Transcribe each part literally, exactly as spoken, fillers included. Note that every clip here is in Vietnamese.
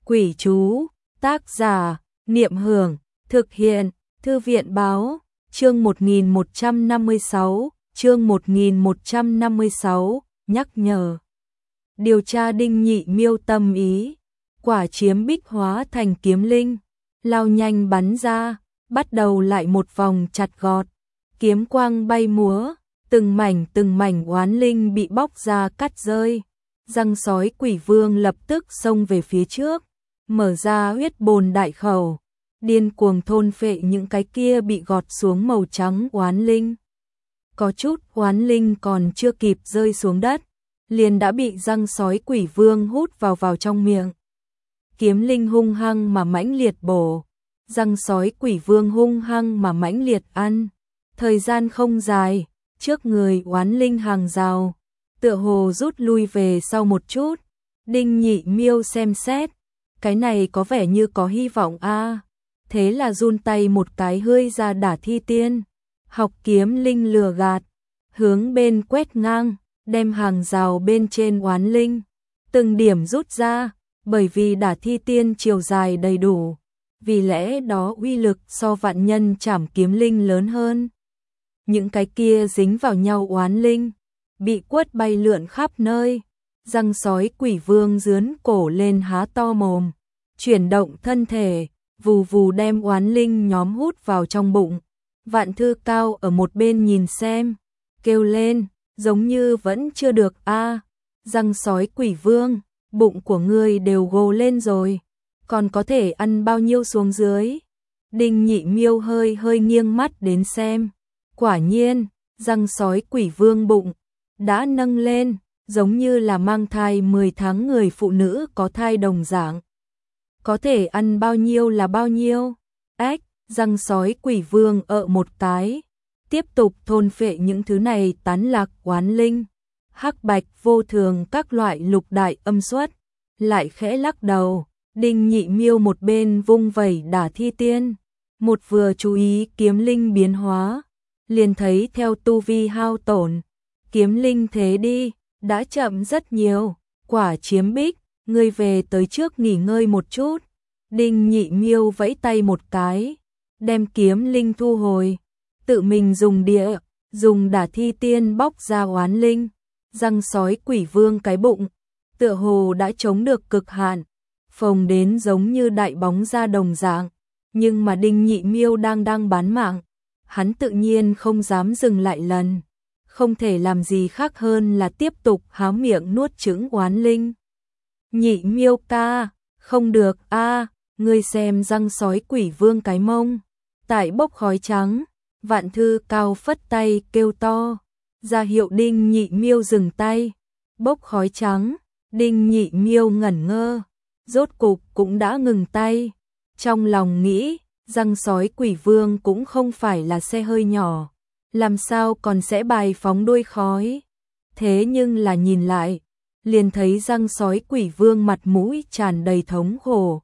Quỷ chú, tác giả, Niệm Hưởng, thực hiện, Thư viện báo, chương một nghìn một trăm năm mươi sáu, chương một nghìn một trăm năm mươi sáu, nhắc nhở. Điều tra Đinh Nhị Miêu tâm ý, quả chiếm bích hóa thành kiếm linh, lao nhanh bắn ra, bắt đầu lại một vòng chặt gọt, kiếm quang bay múa, từng mảnh từng mảnh oán linh bị bóc ra cắt rơi. Răng sói quỷ vương lập tức xông về phía trước, mở ra huyết bồn đại khẩu, điên cuồng thôn phệ những cái kia bị gọt xuống màu trắng oán linh. Có chút oán linh còn chưa kịp rơi xuống đất, liền đã bị răng sói quỷ vương hút vào vào trong miệng. Kiếm linh hung hăng mà mãnh liệt bổ, răng sói quỷ vương hung hăng mà mãnh liệt ăn. Thời gian không dài, trước người oán linh hàng rào, tựa hồ rút lui về sau một chút. Đinh Nhị Miêu xem xét, cái này có vẻ như có hy vọng a, à. Thế là run tay một cái hơi ra đả thi tiên, học kiếm linh lừa gạt, hướng bên quét ngang, đem hàng rào bên trên oán linh từng điểm rút ra, bởi vì đả thi tiên chiều dài đầy đủ, vì lẽ đó uy lực so vạn nhân trảm kiếm linh lớn hơn. Những cái kia dính vào nhau oán linh bị quất bay lượn khắp nơi. Răng sói quỷ vương dướn cổ lên há to mồm, chuyển động thân thể, vù vù đem oán linh nhóm hút vào trong bụng. Vạn Thư Cao ở một bên nhìn xem, kêu lên, giống như vẫn chưa được a. À. Răng sói quỷ vương, bụng của ngươi đều gồ lên rồi, còn có thể ăn bao nhiêu xuống dưới? Đinh Nhị Miêu hơi hơi nghiêng mắt đến xem, quả nhiên, răng sói quỷ vương bụng đã nâng lên, giống như là mang thai mười tháng người phụ nữ có thai đồng dạng. Có thể ăn bao nhiêu là bao nhiêu? Ách, răng sói quỷ vương ợ một cái, tiếp tục thôn phệ những thứ này tán lạc oán linh. Hắc bạch vô thường các loại lục đại âm xuất, lại khẽ lắc đầu. Đinh Nhị Miêu một bên vung vẩy đả thi tiên, một vừa chú ý kiếm linh biến hóa, liền thấy theo tu vi hao tổn, kiếm linh thế đi đã chậm rất nhiều. Quả chiếm bích, ngươi về tới trước nghỉ ngơi một chút. Đinh Nhị Miêu vẫy tay một cái, đem kiếm linh thu hồi, tự mình dùng địa, dùng đả thi tiên bóc ra oán linh. Răng sói quỷ vương cái bụng tựa hồ đã chống được cực hạn, phồng đến giống như đại bóng ra đồng dạng. Nhưng mà Đinh Nhị Miêu đang đang bán mạng, hắn tự nhiên không dám dừng lại lần, không thể làm gì khác hơn là tiếp tục há miệng nuốt chửng oán linh. Nhị Miêu ca, không được a, à, ngươi xem răng sói quỷ vương cái mông tại bốc khói trắng. Vạn Thư Cao phất tay kêu to, ra hiệu Đinh Nhị Miêu dừng tay. Bốc khói trắng, Đinh Nhị Miêu ngẩn ngơ, rốt cục cũng đã ngừng tay. Trong lòng nghĩ, răng sói quỷ vương cũng không phải là xe hơi nhỏ, làm sao còn sẽ bài phóng đuôi khói. Thế nhưng là nhìn lại, liền thấy răng sói quỷ vương mặt mũi tràn đầy thống khổ,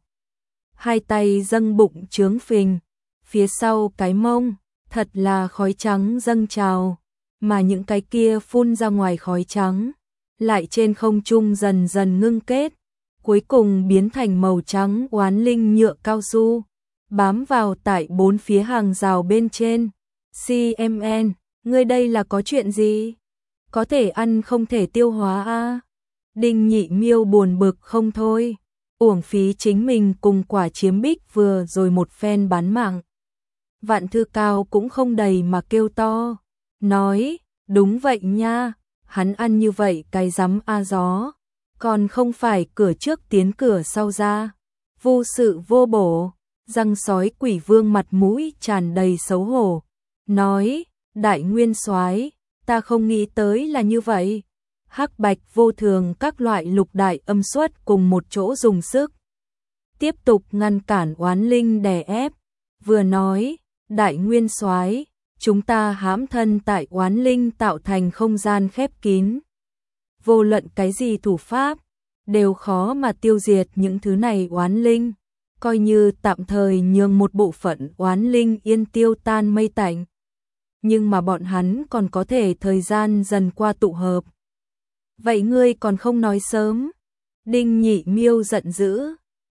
hai tay dâng bụng trướng phình, phía sau cái mông thật là khói trắng dâng trào, mà những cái kia phun ra ngoài khói trắng lại trên không trung dần dần ngưng kết, cuối cùng biến thành màu trắng oán linh nhựa cao su, bám vào tại bốn phía hàng rào bên trên. xê em en, ngươi đây là có chuyện gì? Có thể ăn không thể tiêu hóa a? À? Đinh Nhị Miêu buồn bực không thôi, uổng phí chính mình cùng quả chiếm bích vừa rồi một phen bán mạng. Vạn Thư Cao cũng không đầy mà kêu to, nói, đúng vậy nha, hắn ăn như vậy cái rắm a gió, còn không phải cửa trước tiến cửa sau ra, vô sự vô bổ. Răng sói quỷ vương mặt mũi tràn đầy xấu hổ, nói, đại nguyên soái, ta không nghĩ tới là như vậy. Hắc bạch vô thường các loại lục đại âm xuất cùng một chỗ dùng sức, tiếp tục ngăn cản oán linh đè ép, vừa nói, đại nguyên soái, chúng ta hãm thân tại oán linh tạo thành không gian khép kín, vô luận cái gì thủ pháp đều khó mà tiêu diệt những thứ này oán linh, coi như tạm thời nhường một bộ phận oán linh yên tiêu tan mây tạnh, nhưng mà bọn hắn còn có thể thời gian dần qua tụ hợp. Vậy ngươi còn không nói sớm? Đinh Nhị Miêu giận dữ,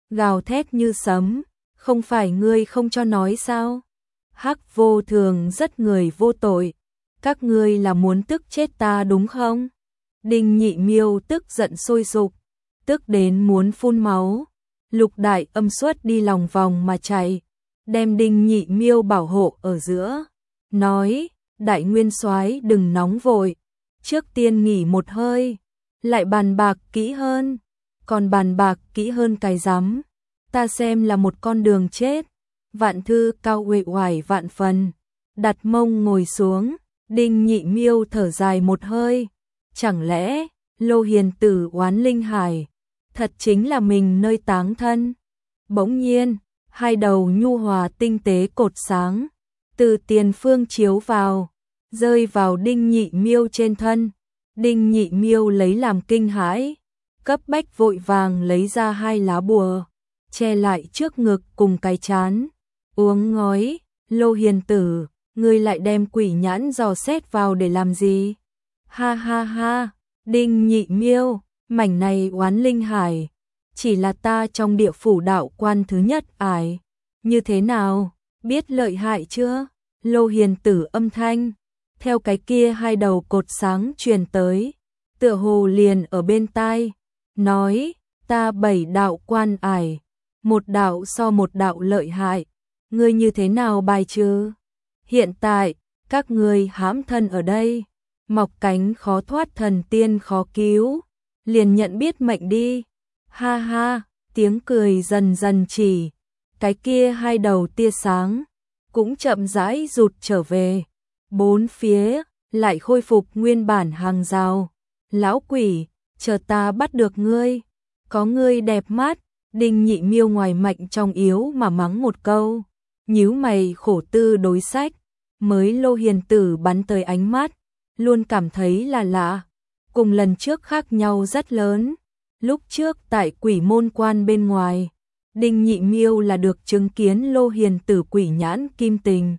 gào thét như sấm, không phải ngươi không cho nói sao? Hắc Vô Thường rất người vô tội, các ngươi là muốn tức chết ta đúng không? Đinh Nhị Miêu tức giận sôi sục, tức đến muốn phun máu. Lục Đại Âm Xuất đi lòng vòng mà chạy, đem Đinh Nhị Miêu bảo hộ ở giữa, nói: Đại Nguyên Soái đừng nóng vội, trước tiên nghỉ một hơi, lại bàn bạc kỹ hơn. Còn bàn bạc kỹ hơn cái rắm, ta xem là một con đường chết. Vạn Thư Cao uể oải vạn phần, đặt mông ngồi xuống. Đinh Nhị Miêu thở dài một hơi, chẳng lẽ Lô Hiền Tử oán linh hải thật chính là mình nơi táng thân? Bỗng nhiên, hai đầu nhu hòa tinh tế cột sáng từ tiền phương chiếu vào, rơi vào Đinh Nhị Miêu trên thân. Đinh Nhị Miêu lấy làm kinh hãi, cấp bách vội vàng lấy ra hai lá bùa, che lại trước ngực cùng cái trán, uống ngói: Lô Hiền Tử, ngươi lại đem quỷ nhãn dò xét vào để làm gì? Ha ha ha, Đinh Nhị Miêu, mảnh này oán linh hải, chỉ là ta trong địa phủ đạo quan thứ nhất ải. Như thế nào, biết lợi hại chưa? Lô Hiền Tử âm thanh, theo cái kia hai đầu cột sáng truyền tới, tựa hồ liền ở bên tai, nói: ta bảy đạo quan ải, một đạo so một đạo lợi hại, ngươi như thế nào bài trừ? Hiện tại, các ngươi hãm thân ở đây, mọc cánh khó thoát thần tiên khó cứu, liền nhận biết mệnh đi. Ha ha, tiếng cười dần dần chỉ, cái kia hai đầu tia sáng cũng chậm rãi rụt trở về, bốn phía lại khôi phục nguyên bản hàng rào. Lão quỷ, chờ ta bắt được ngươi, có ngươi đẹp mắt. Đinh Nhị Miêu ngoài mạnh trong yếu mà mắng một câu, nhíu mày khổ tư đối sách. Mới Lô Hiền Tử bắn tới ánh mắt, luôn cảm thấy là lạ, cùng lần trước khác nhau rất lớn. Lúc trước tại Quỷ Môn Quan bên ngoài, Đinh Nhị Miêu là được chứng kiến Lô Hiền Tử quỷ nhãn kim tình,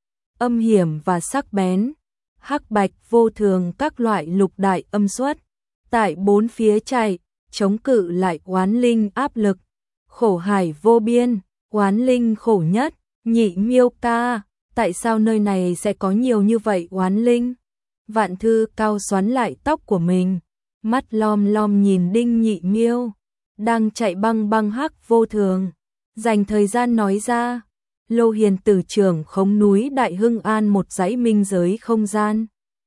âm hiểm và sắc bén, hắc bạch vô thường các loại lục đại âm xuất, tại bốn phía chạy, chống cự lại oán linh áp lực, khổ hải vô biên, oán linh khổ nhất. Nhị Miêu ca, tại sao nơi này sẽ có nhiều như vậy oán linh? Vạn Thư Cao xoắn lại tóc của mình, mắt lom lom nhìn Đinh Nhị Miêu đang chạy băng băng hắc vô thường, dành thời gian nói ra: Lô Hiền Tử trưởng khống núi Đại Hưng An một dãy minh giới không gian,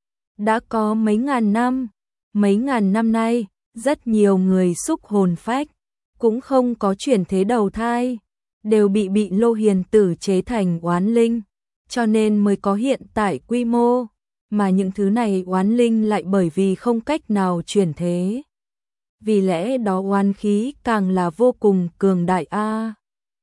đã có mấy ngàn năm, mấy ngàn năm nay, rất nhiều người xúc hồn phách, cũng không có chuyển thế đầu thai, đều bị bị Lô Hiền Tử chế thành oán linh, cho nên mới có hiện tại quy mô, mà những thứ này oán linh lại bởi vì không cách nào chuyển thế, vì lẽ đó oán khí càng là vô cùng cường đại a. À,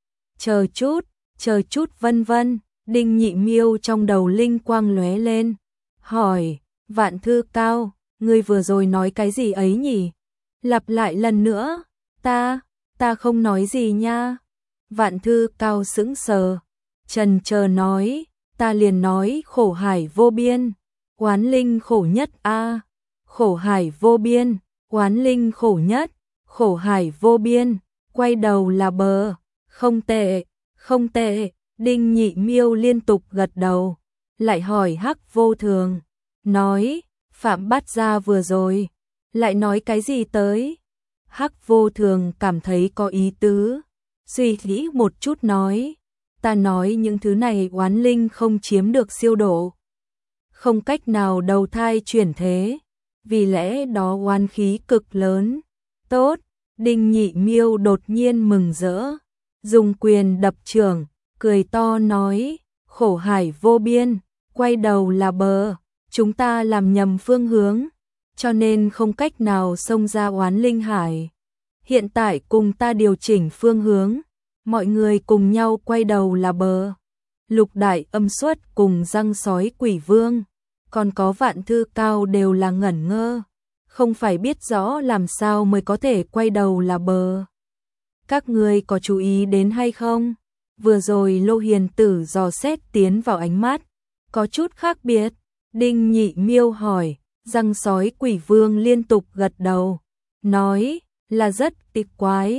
chờ chút, chờ chút vân vân. Đinh Nhị Miêu trong đầu linh quang lóe lên, hỏi: Vạn Thư Cao, ngươi vừa rồi nói cái gì ấy nhỉ? Lặp lại lần nữa. Ta, ta không nói gì nha. Vạn Thư Cao sững sờ, chần chờ nói: ta liền nói khổ hải vô biên, oán linh khổ nhất a. À, khổ hải vô biên, oán linh khổ nhất, khổ hải vô biên, quay đầu là bờ. Không tệ, không tệ. Đinh Nhị Miêu liên tục gật đầu, lại hỏi hắc vô thường, nói: Phạm Bát Gia vừa rồi lại nói cái gì tới? Hắc vô thường cảm thấy có ý tứ, suy nghĩ một chút nói: ta nói những thứ này oán linh không chiếm được siêu độ, không cách nào đầu thai chuyển thế, vì lẽ đó oán khí cực lớn. Tốt. Đinh Nhị Miêu đột nhiên mừng rỡ, dùng quyền đập trưởng, cười to nói: khổ hải vô biên, quay đầu là bờ, chúng ta làm nhầm phương hướng, cho nên không cách nào xông ra oán linh hải. Hiện tại cùng ta điều chỉnh phương hướng, mọi người cùng nhau quay đầu là bờ. Lục Đại Âm Xuất cùng Răng Sói Quỷ Vương, còn có Vạn Thư Cao đều là ngẩn ngơ, không phải biết rõ làm sao mới có thể quay đầu là bờ. Các ngươi có chú ý đến hay không? Vừa rồi Lô Hiền Tử dò xét tiến vào ánh mắt, có chút khác biệt. Đinh Nhị Miêu hỏi, Răng Sói Quỷ Vương liên tục gật đầu, nói là rất tịch quái,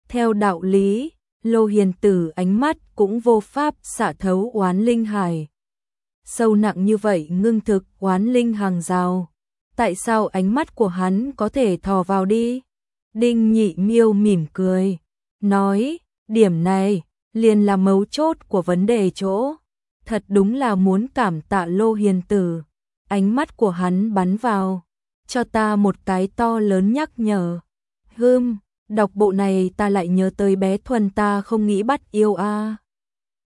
Theo đạo lý, Lô Hiền Tử ánh mắt cũng vô pháp xả thấu oán linh hải. Sâu nặng như vậy ngưng thực oán linh hàng rào. Tại sao ánh mắt của hắn có thể thò vào đi? Đinh Nhị Miêu mỉm cười, nói, điểm này liền là mấu chốt của vấn đề chỗ. Thật đúng là muốn cảm tạ Lô Hiền Tử. Ánh mắt của hắn bắn vào, cho ta một cái to lớn nhắc nhở. Hừm, đọc bộ này ta lại nhớ tới bé Thuần ta không nghĩ bắt yêu a.